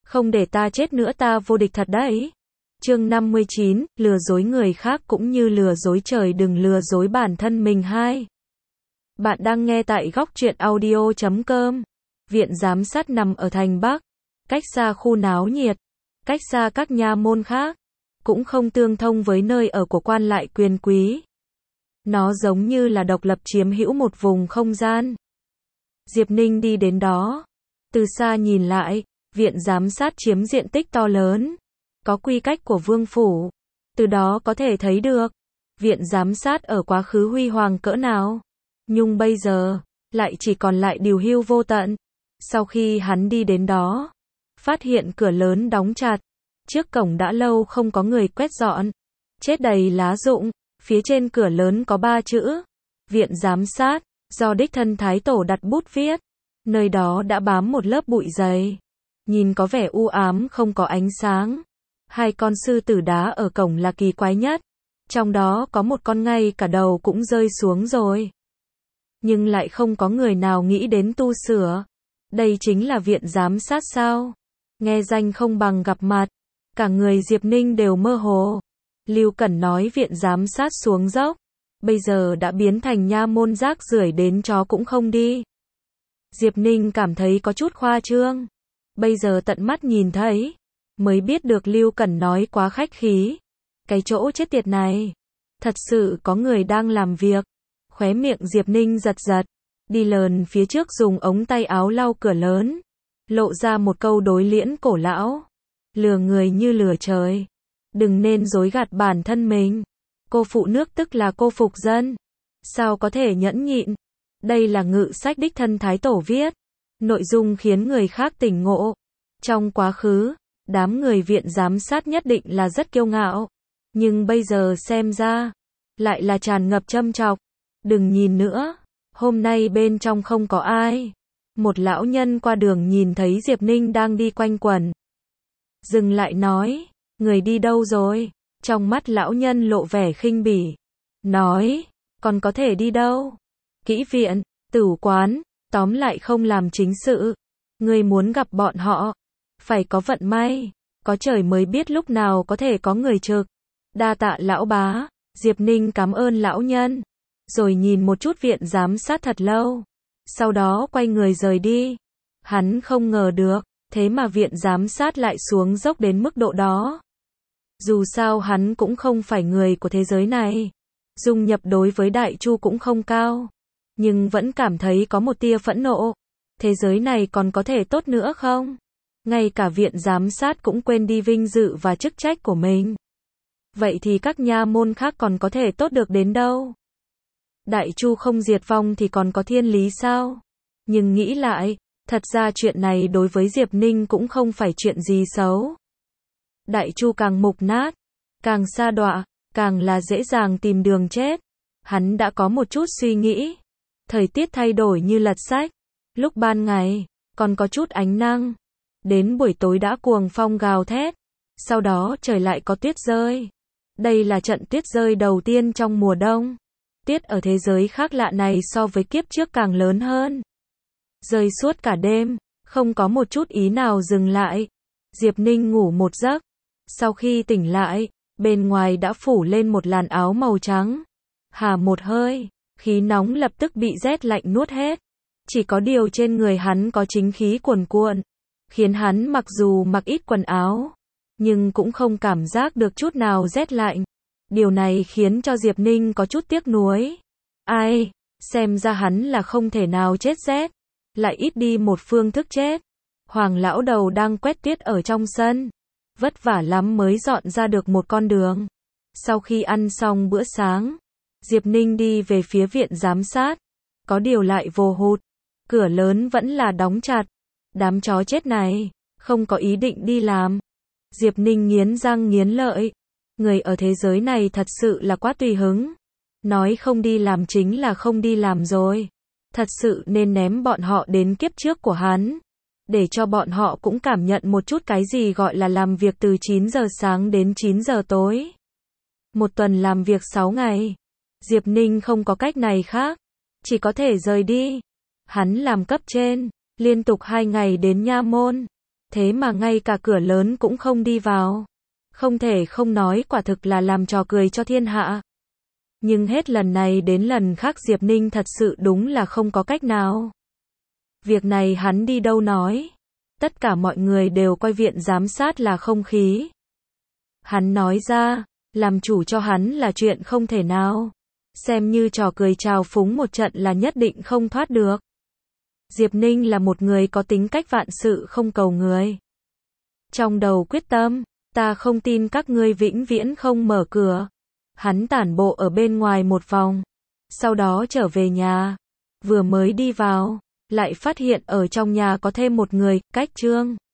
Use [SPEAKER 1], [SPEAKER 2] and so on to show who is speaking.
[SPEAKER 1] Không để ta chết nữa ta vô địch thật đấy. Chương 59, lừa dối người khác cũng như lừa dối trời, đừng lừa dối bản thân mình. Hai. Bạn đang nghe tại góc truyện audio.com. Viện giám sát nằm ở thành Bắc, cách xa khu náo nhiệt, cách xa các nha môn khác, cũng không tương thông với nơi ở của quan lại quyền quý. Nó giống như là độc lập chiếm hữu một vùng không gian. Diệp Ninh đi đến đó. Từ xa nhìn lại, viện giám sát chiếm diện tích to lớn, có quy cách của vương phủ. Từ đó có thể thấy được, viện giám sát ở quá khứ huy hoàng cỡ nào. Nhưng bây giờ, lại chỉ còn lại điều hưu vô tận. Sau khi hắn đi đến đó, phát hiện cửa lớn đóng chặt. Trước cổng đã lâu không có người quét dọn, chết đầy lá rụng. Phía trên cửa lớn có 3 chữ, viện giám sát, do đích thân Thái Tổ đặt bút viết. Nơi đó đã bám một lớp bụi dày, nhìn có vẻ u ám không có ánh sáng. 2 con sư tử đá ở cổng là kỳ quái nhất, trong đó có một con ngay cả đầu cũng rơi xuống rồi. Nhưng lại không có người nào nghĩ đến tu sửa. Đây chính là viện giám sát sao? Nghe danh không bằng gặp mặt, cả người Diệp Ninh đều mơ hồ. Lưu Cẩn nói viện giám sát xuống dốc, bây giờ đã biến thành nha môn rác rưởi đến chó cũng không đi. Diệp Ninh cảm thấy có chút khoa trương. Bây giờ tận mắt nhìn thấy, mới biết được Lưu Cẩn nói quá khách khí. Cái chỗ chết tiệt này, thật sự có người đang làm việc. Khóe miệng Diệp Ninh giật giật, đi lờn phía trước dùng ống tay áo lau cửa lớn, lộ ra một câu đối liễn cổ lão. Lừa người như lừa trời, đừng nên dối gạt bản thân mình. Cô phụ nước tức là cô phục dân, sao có thể nhẫn nhịn. Đây là ngự sách đích thân Thái Tổ viết, nội dung khiến người khác tỉnh ngộ. Trong quá khứ, đám người viện giám sát nhất định là rất kiêu ngạo, nhưng bây giờ xem ra, lại là tràn ngập châm chọc. Đừng nhìn nữa, hôm nay bên trong không có ai. Một lão nhân qua đường nhìn thấy Diệp Ninh đang đi quanh quẩn, dừng lại nói, người đi đâu rồi? Trong mắt lão nhân lộ vẻ khinh bỉ, nói, còn có thể đi đâu? Kỹ viện, tửu quán, tóm lại không làm chính sự. Người muốn gặp bọn họ, phải có vận may, có trời mới biết lúc nào có thể có người trực. Đa tạ lão bá. Diệp Ninh cảm ơn lão nhân, rồi nhìn một chút viện giám sát thật lâu, sau đó quay người rời đi. Hắn không ngờ được, thế mà viện giám sát lại xuống dốc đến mức độ đó. Dù sao hắn cũng không phải người của thế giới này, dung nhập đối với Đại Chu cũng không cao, nhưng vẫn cảm thấy có một tia phẫn nộ. Thế giới này còn có thể tốt nữa không? Ngay cả viện giám sát cũng quên đi vinh dự và chức trách của mình. Vậy thì các nha môn khác còn có thể tốt được đến đâu? Đại Chu không diệt vong thì còn có thiên lý sao? Nhưng nghĩ lại, thật ra chuyện này đối với Diệp Ninh cũng không phải chuyện gì xấu. Đại Chu càng mục nát, càng sa đọa, càng là dễ dàng tìm đường chết. Hắn đã có một chút suy nghĩ. Thời tiết thay đổi như lật sách. Lúc ban ngày, còn có chút ánh nắng. Đến buổi tối đã cuồng phong gào thét. Sau đó trời lại có tuyết rơi. Đây là trận tuyết rơi đầu tiên trong mùa đông. Tuyết ở thế giới khác lạ này so với kiếp trước càng lớn hơn. Rơi suốt cả đêm, không có một chút ý nào dừng lại. Diệp Ninh ngủ một giấc. Sau khi tỉnh lại, bên ngoài đã phủ lên một làn áo màu trắng. Hả một hơi, khí nóng lập tức bị rét lạnh nuốt hết. Chỉ có điều trên người hắn có chính khí cuồn cuộn, khiến hắn mặc dù mặc ít quần áo, nhưng cũng không cảm giác được chút nào rét lạnh. Điều này khiến cho Diệp Ninh có chút tiếc nuối. Ai, xem ra hắn là không thể nào chết rét, lại ít đi một phương thức chết. Hoàng lão đầu đang quét tuyết ở trong sân, vất vả lắm mới dọn ra được một con đường. Sau khi ăn xong bữa sáng, Diệp Ninh đi về phía viện giám sát, có điều lại vô hụt, cửa lớn vẫn là đóng chặt. Đám chó chết này, không có ý định đi làm. Diệp Ninh nghiến răng nghiến lợi, người ở thế giới này thật sự là quá tùy hứng. Nói không đi làm chính là không đi làm rồi. Thật sự nên ném bọn họ đến kiếp trước của hắn, để cho bọn họ cũng cảm nhận một chút cái gì gọi là làm việc từ 9 giờ sáng đến 9 giờ tối. Một tuần làm việc 6 ngày. Diệp Ninh không có cách này khác, chỉ có thể rời đi. Hắn làm cấp trên, liên tục 2 ngày đến nha môn, thế mà ngay cả cửa lớn cũng không đi vào. Không thể không nói quả thực là làm trò cười cho thiên hạ. Nhưng hết lần này đến lần khác Diệp Ninh thật sự đúng là không có cách nào. Việc này hắn đi đâu nói. Tất cả mọi người đều coi viện giám sát là không khí. Hắn nói ra, làm chủ cho hắn là chuyện không thể nào. Xem như trò cười trào phúng một trận là nhất định không thoát được. Diệp Ninh là một người có tính cách vạn sự không cầu người. Trong đầu quyết tâm, ta không tin các ngươi vĩnh viễn không mở cửa. Hắn tản bộ ở bên ngoài một vòng, sau đó trở về nhà. Vừa mới đi vào, lại phát hiện ở trong nhà có thêm một người, Cách Trương.